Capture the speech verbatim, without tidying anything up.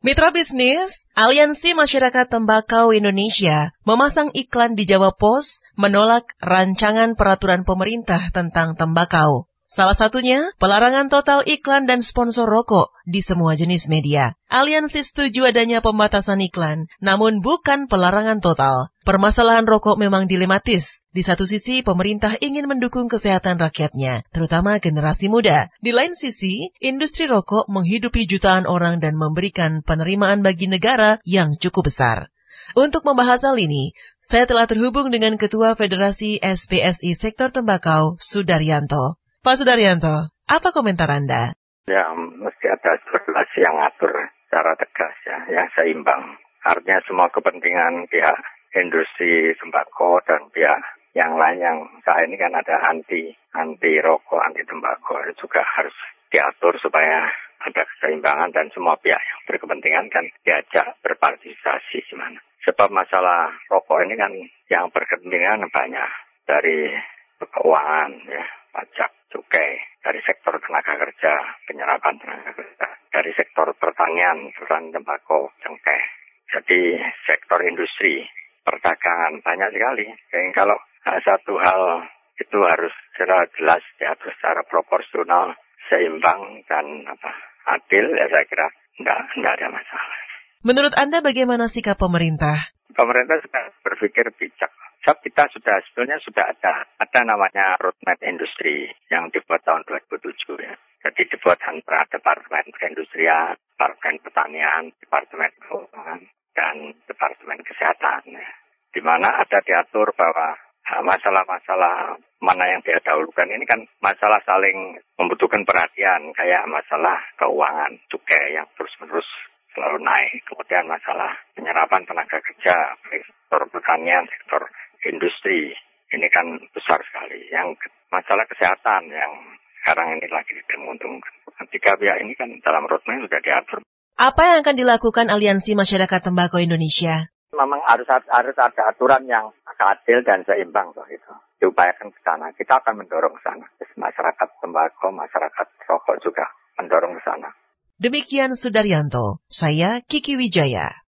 Mitra bisnis, Aliansi Masyarakat Tembakau Indonesia memasang iklan di Jawa Pos menolak rancangan peraturan pemerintah tentang tembakau. Salah satunya, pelarangan total iklan dan sponsor rokok di semua jenis media. Aliansi setuju adanya pembatasan iklan, namun bukan pelarangan total. Permasalahan rokok memang dilematis. Di satu sisi, pemerintah ingin mendukung kesehatan rakyatnya, terutama generasi muda. Di lain sisi, industri rokok menghidupi jutaan orang dan memberikan penerimaan bagi negara yang cukup besar. Untuk membahas hal ini, saya telah terhubung dengan Ketua Federasi S P S I Sektor Tembakau, Sudaryanto. Pak Sudaryanto, apa komentar Anda? Ya, mesti ada regulasi yang atur secara tegas ya, yang seimbang. Artinya semua kepentingan pihak industri tembakau dan pihak yang lain yang saat ini kan ada anti, anti rokok, anti tembakau juga harus diatur supaya ada keseimbangan dan semua pihak yang berkepentingan kan diajak berpartisipasi gimana. Sebab masalah rokok ini kan yang berkepentingan banyak dari keuangan ya, pajak, cukai, dari sektor tenaga kerja, penyerapan tenaga kerja, dari sektor pertanian, perusahaan tembakau, cengkeh. Jadi sektor industri, perdagangan banyak sekali. Jadi kalau satu hal itu harus secara jelas diatur secara proporsional, seimbang dan apa adil, ya saya kira enggak, enggak ada masalah. Menurut Anda bagaimana sikap pemerintah? Pemerintah sudah berpikir bijak. Sebab kita sudah sebetulnya sudah ada ada namanya roadmap industri yang dibuat tahun dua ribu tujuh ya. Jadi dibuat antara Departemen Perindustrian, Departemen Pertanian, Departemen Keuangan dan Departemen Kesehatan ya. Di mana ada diatur bahwa masalah-masalah mana yang didahulukan ini kan masalah saling membutuhkan perhatian, kayak masalah keuangan, cukai yang terus-menerus selalu naik. Kemudian masalah penyerapan tenaga kerja, sektor pertanian, sektor industri, ini kan besar sekali. Yang masalah kesehatan yang sekarang ini lagi diuntungkan. Tiga pihak ini kan dalam roadmap sudah diatur. Apa yang akan dilakukan Aliansi Masyarakat Tembakau Indonesia? Memang harus harus ada aturan yang adil dan seimbang toh itu. Diupayakan ke sana. Kita akan mendorong ke sana. Masyarakat tembakau, masyarakat rokok juga mendorong ke sana. Demikian Sudaryanto, saya Kiki Wijaya.